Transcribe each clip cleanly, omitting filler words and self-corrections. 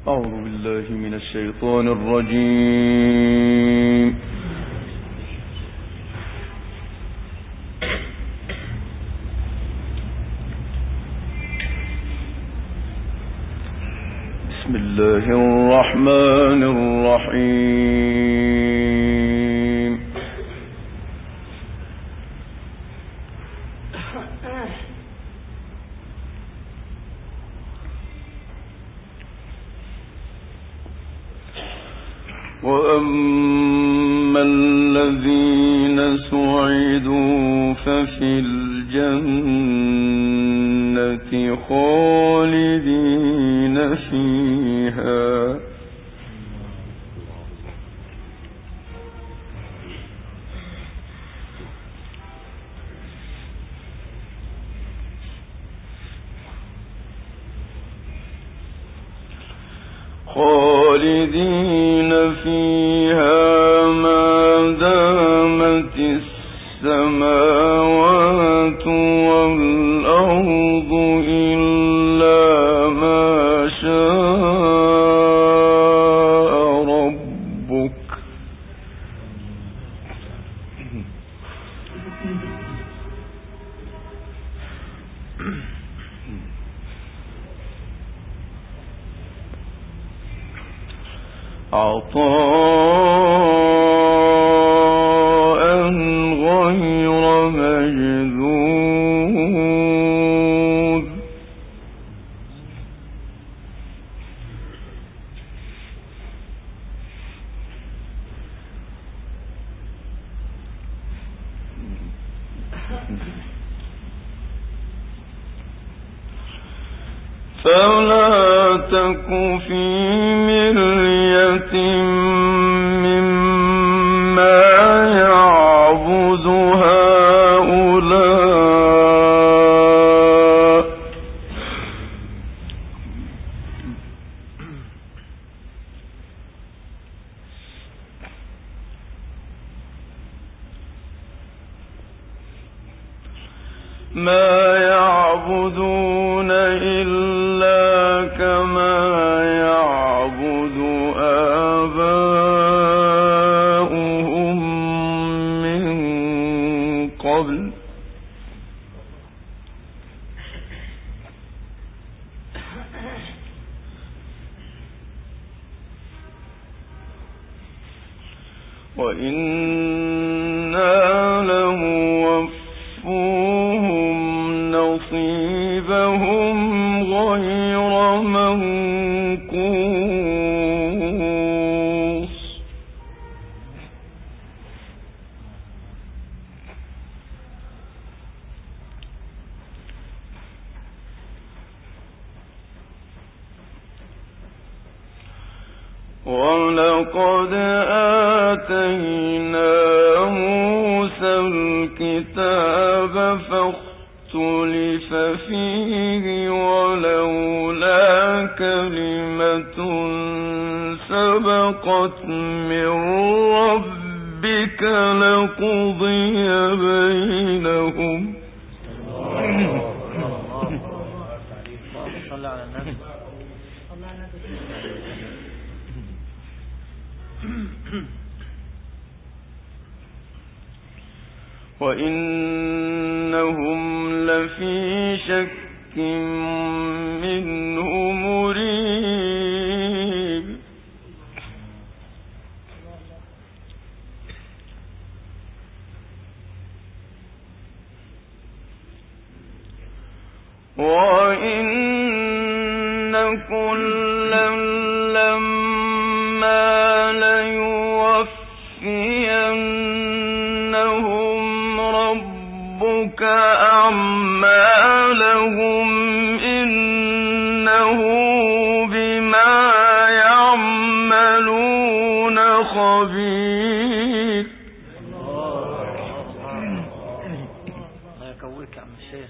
أعوذ بالله من الشيطان الرجيم. بسم الله الرحمن الرحيم. وأما الذين سعدوا ففي الجنة خالدين فيها ما دامت السماوات والأرض إلا ما شاء ربك عطاء غير مجذوذ. فلا تك في مرية مما يعبد هؤلاء ما يعبدون إلا كما يعبد آباؤهم من قبل وإنا لموفوهم نصيبهم غير منقوص. ولقد آتينا موسى الكتاب فاختلف فيه ولولا كلمة سبقت من ربك لقضي بينهم. صلى على النبي. وإنهم لفي شك منه مريب. وإن كلا لما ليوفينهم ربك أعمالهم إنه بما يعملون خبير. الله يكويك يا عم الشيخ.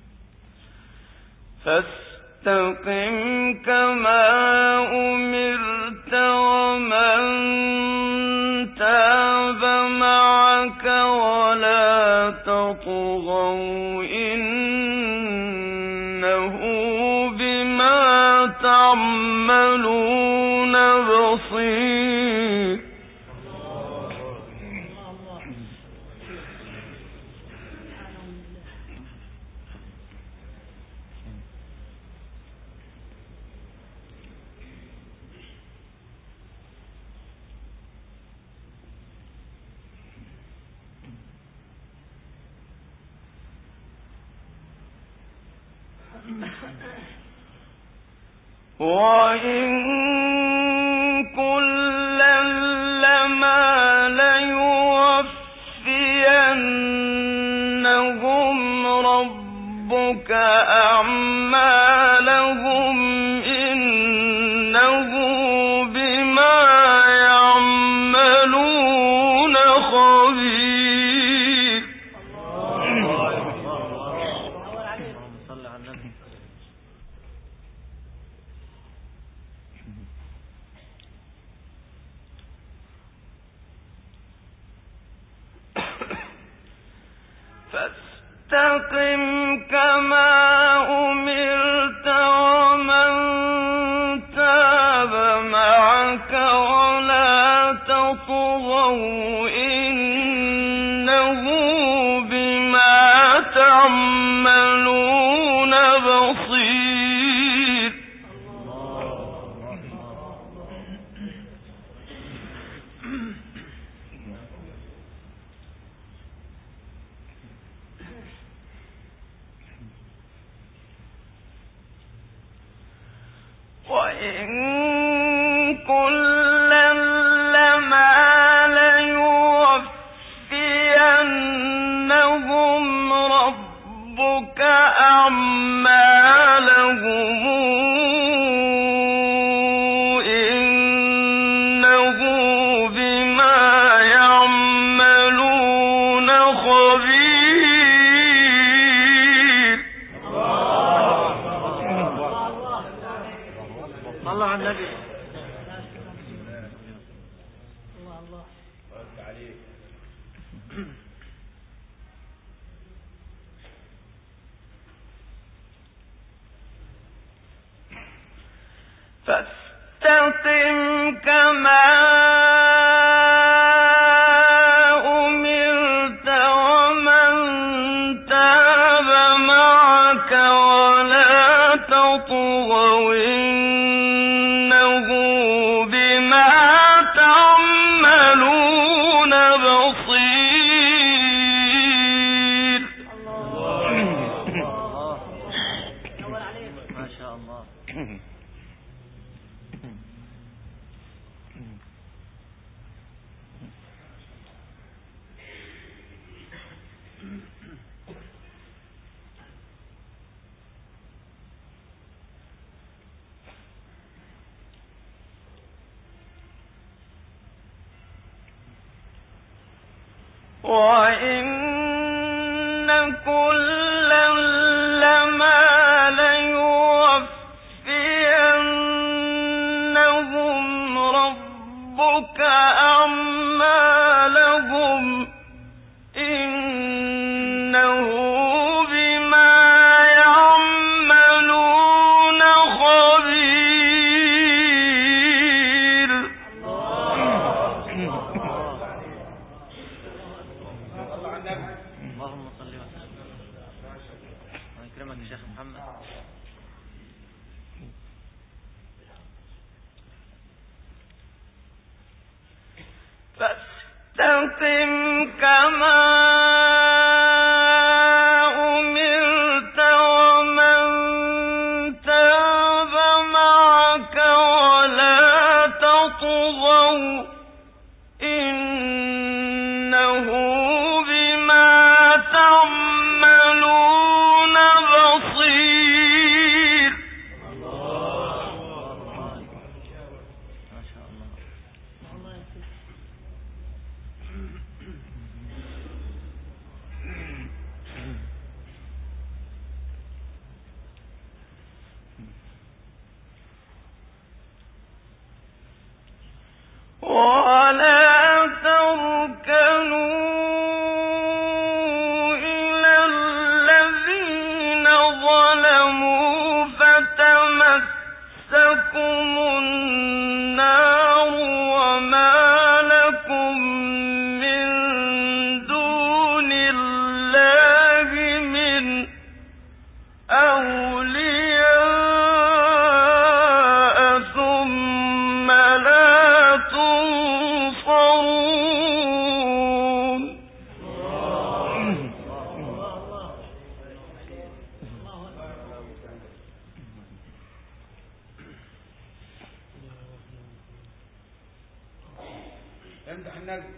فاستقم كما أمرت تعملون بصير. وإن كلا لما ليوفينهم ربك أعمالهم إنه بما يعملون خبير. فاستقم كما أمرت ومن تاب معك ولا تطغوا إنه بما تعملون بصير. وإن كلا لما ليوفينهم ربك أعمالهم إنه بما يعملون خبير. صلى على النبي. فاستقم كما أمرت ومن تاب معك ولا تطغوا إنه بما تعملون بصير. ما شاء الله. وإن كلا لما ليوفينهم ربك أعمالهم إنه بما يعملون خبير. اللهم صل وسلم. الله يكرمك يا شيخ محمد. فاستقم كما أمرت ومن تاب معك ولا تطغوا إنه بما تعملون بصير. ما شاء الله. امدح النبي.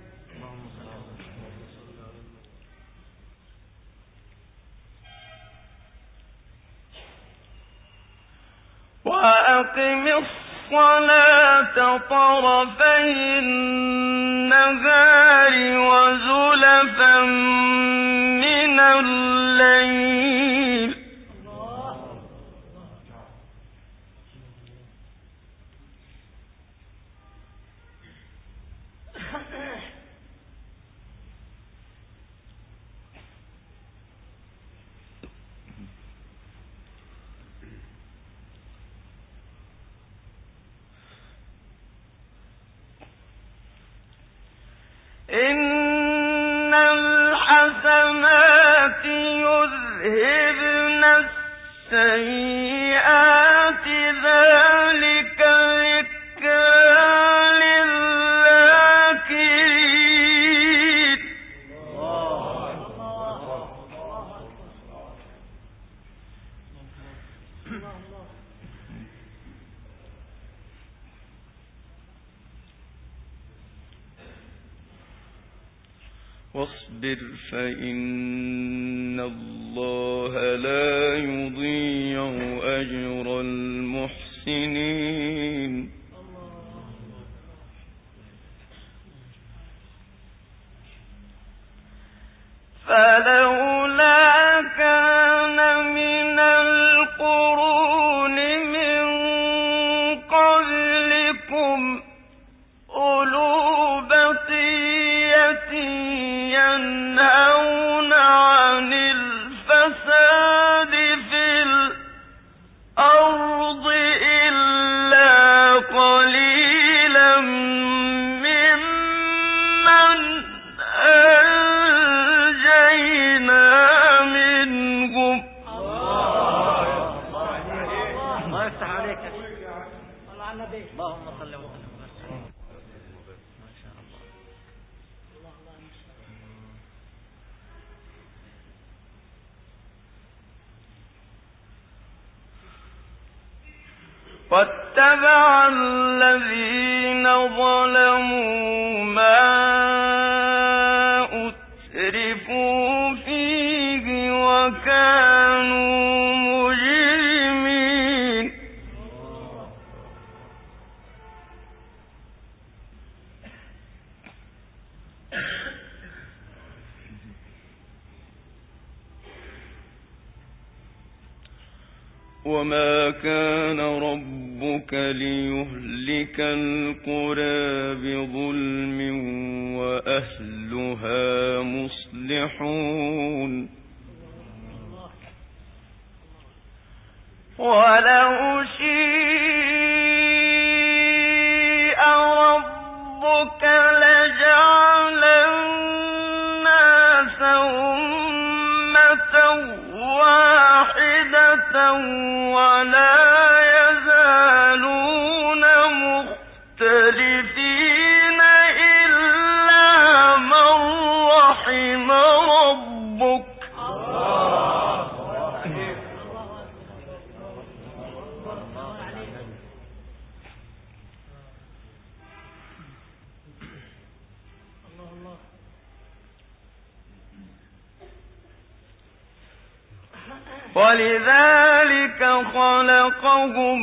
وأقم الصلاة طرفي النهار وزلفا من الليل إن الحسنات يذهبن السيئات ذلك ذكرى للذاكرين واصبر فإن الله لا يضيع أجر المحسنين فلولا كان من القرون من قبلكم أولو بقية ينهون عن الفساد في الأرض إلا قليلا ممن أنجينا منهم الله يفتح عليك. اللهم صل وسلم. واتبع الذين ظلموا ما أترفوا فيه وكانوا مجرمين وما كان ربك ليهلك القرى بظلم وأهلها مصلحون ولو شيء ربك لجعل الناس أمة واحدة ولا يزالون مختلفين إلا من رحم ربك ولذلك خلقهم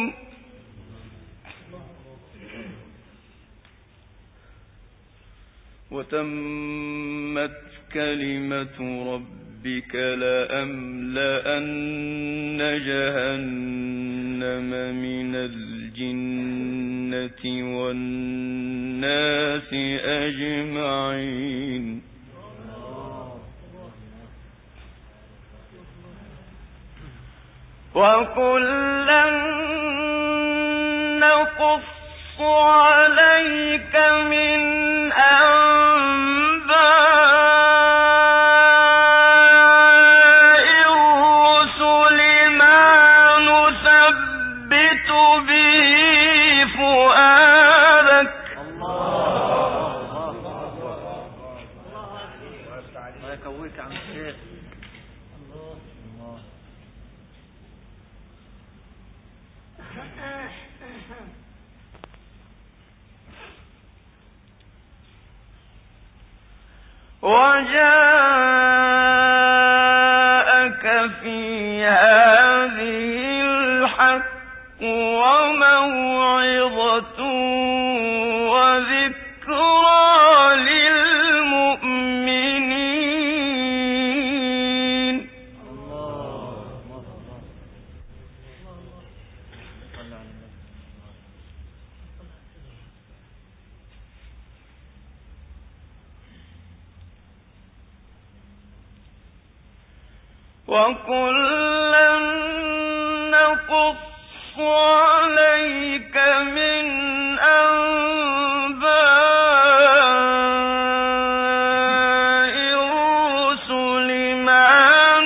وتمت كلمة ربك لأملأن جهنم من الجنة والناس أجمعين وكلا نقص عليك من أنباء الرسل ما نثبت به فؤادك الله يكويك عن الشيخ. وجاءك في هذه الحق وموعظة وذكرى للمؤمنين. وكلا نقص عليك من أنباء الرسل ما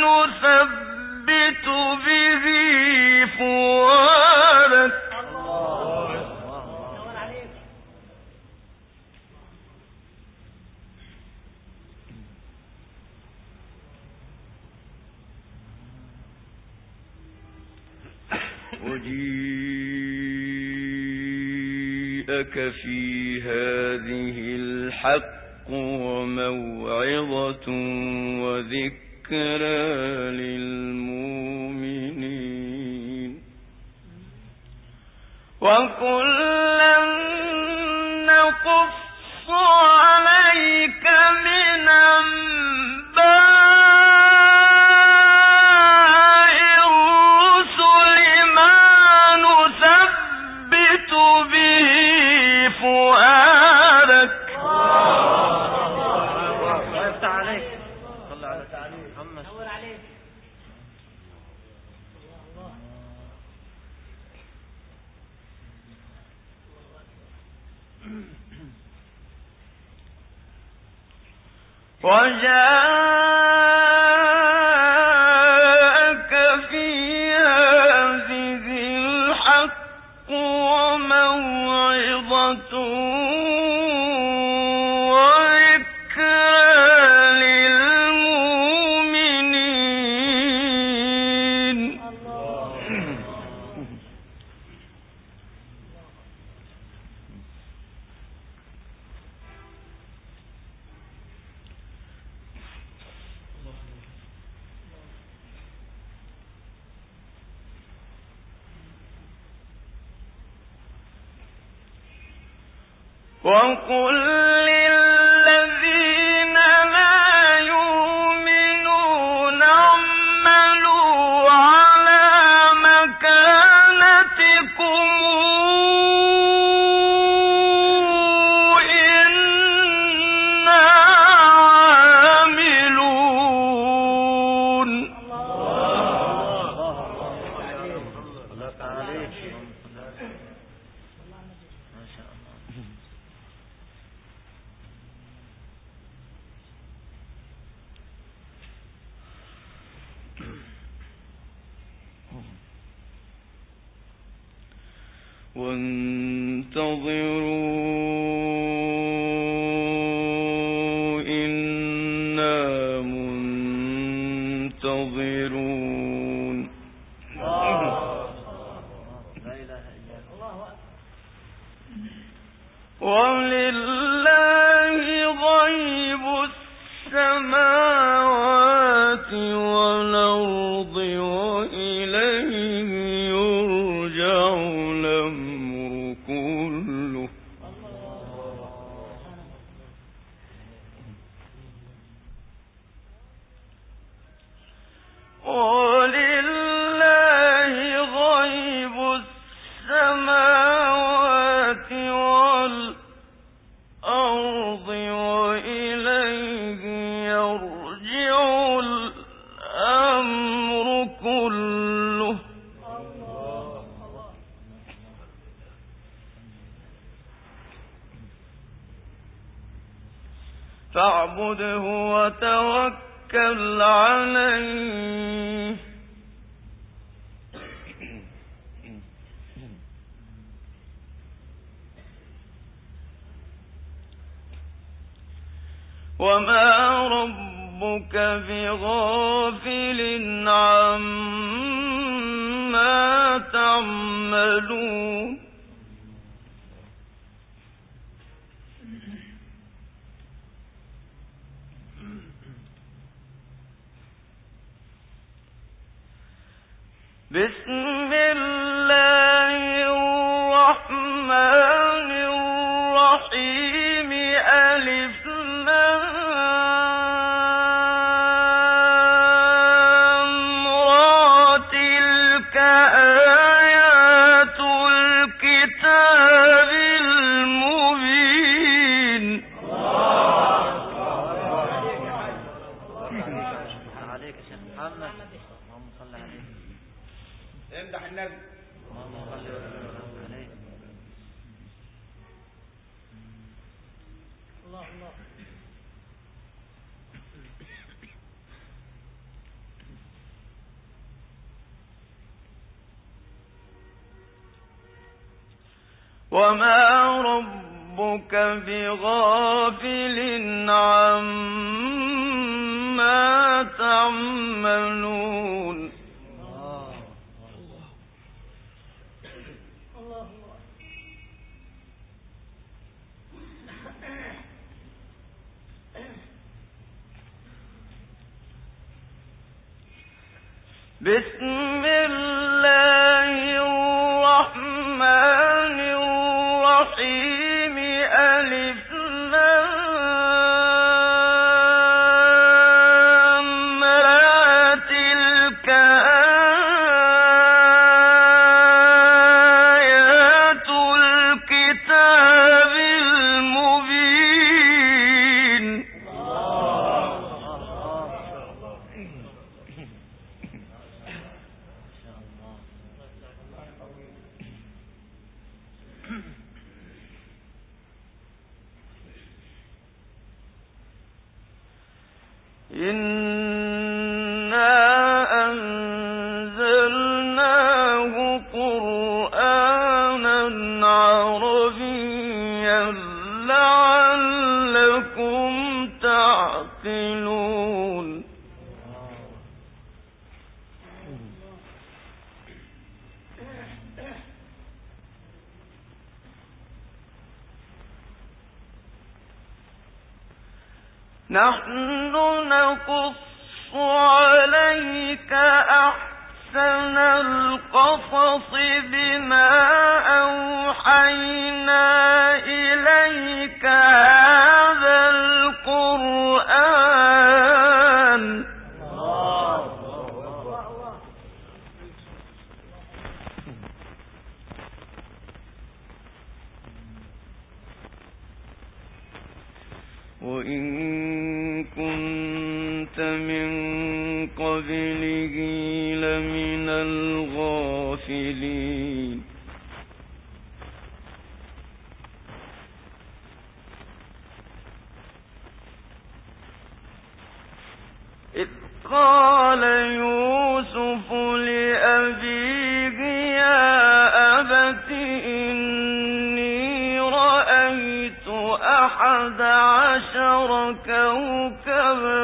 نثبت به فؤادك. وجيءك في هذه الحق وموعظة وذكرى للمؤمنين. وكلا نقص عليك من أنباء الرسل ما نثبت به فؤادك. افتح عليك. صل على محمد. نور عليك. وجاءك في هذه الحق وموعظة وذكرى للمؤمنين. وقل للذين لا يؤمنون اعملوا على مكانتكم إنا عاملون. وانتظروا إنا منتظرون. ولله غيب السماوات والأرض وإليه يرجع الأمر كله. ولله غيب السماوات والأرض وإليه يرجع الأمر كله. فاعبده وتوكل عليه وما ربك بغافل عما تعملون. بسم الله الرحمن الرحيم ألف لام را تلك آيات الكتاب المبين عليك يا شيخ محمد اللهم صل عليه امدح النبي اللهم صل وسلم عليه الله الله وما ربك بغافل عما تعملون بسم الله الرحمن الرحيم ألف لام را تلك آيات الكتاب المبين إنا أنزلناه قرآنا عربيا لعلكم تعقلون نحن نقص عليك أحسن القصص بما أوحينا إليك هذا القرآن وإن كنت من قبله لمن الغافلين إذ قال يوسف لأبيه يا أبت إني رأيت 11 كوكبا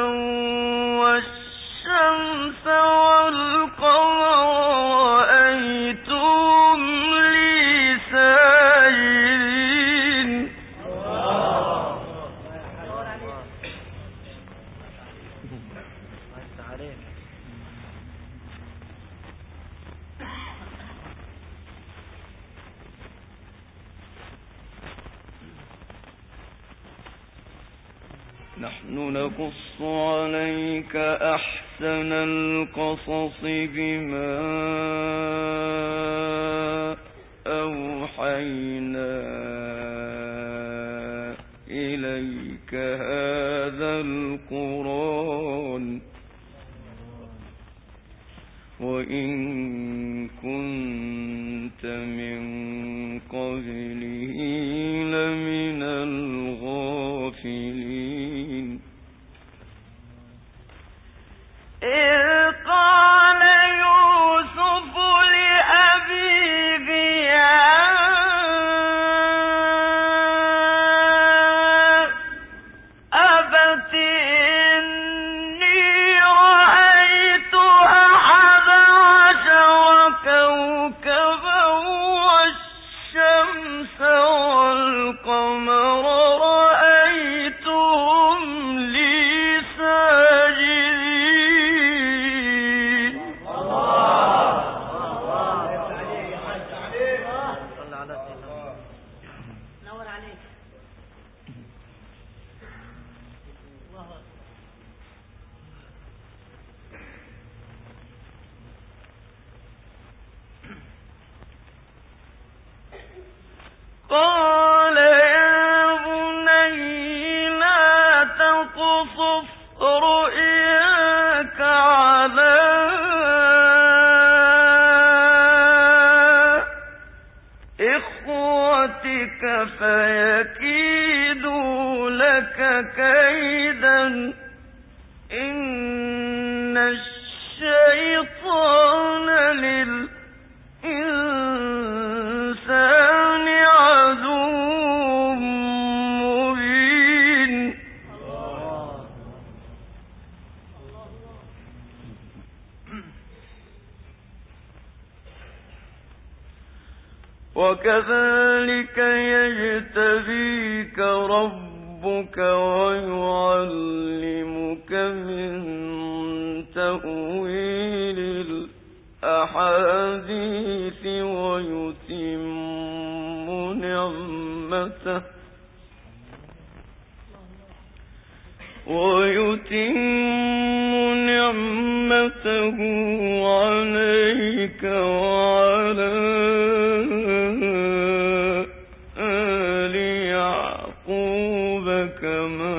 والشمس والقمر رأيتهم لي ساجدين نحن نقص عليك أحسن القصص بما أوحينا إليك هذا القرآن وإن كنت من قبله لمن الغافلين إذ قال يوسف لأبيه يا أبت إني رأيت 11 كوكبا والشمس والقمر رأيتهم قال يا بني لا تقصص رؤياك على إخوتك فيكيدوا لك كيدا إن الشيطان للإنسان عدو مبين. وكذلك يجتبيك ربك ويعلمك من تأويل الأحاديث ويتم نعمته عليك وعلى آل يعقوب كما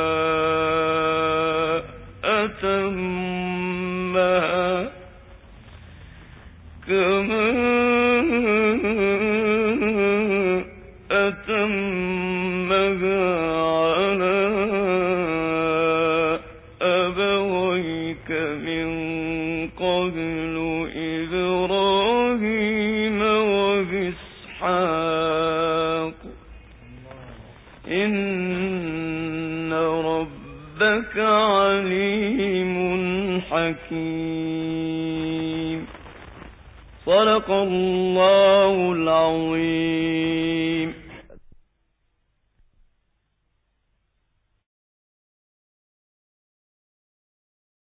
أتمها على أبويك من قبل إبراهيم وإسحاق إن ربك عليم حكيم. صدق الله العظيم.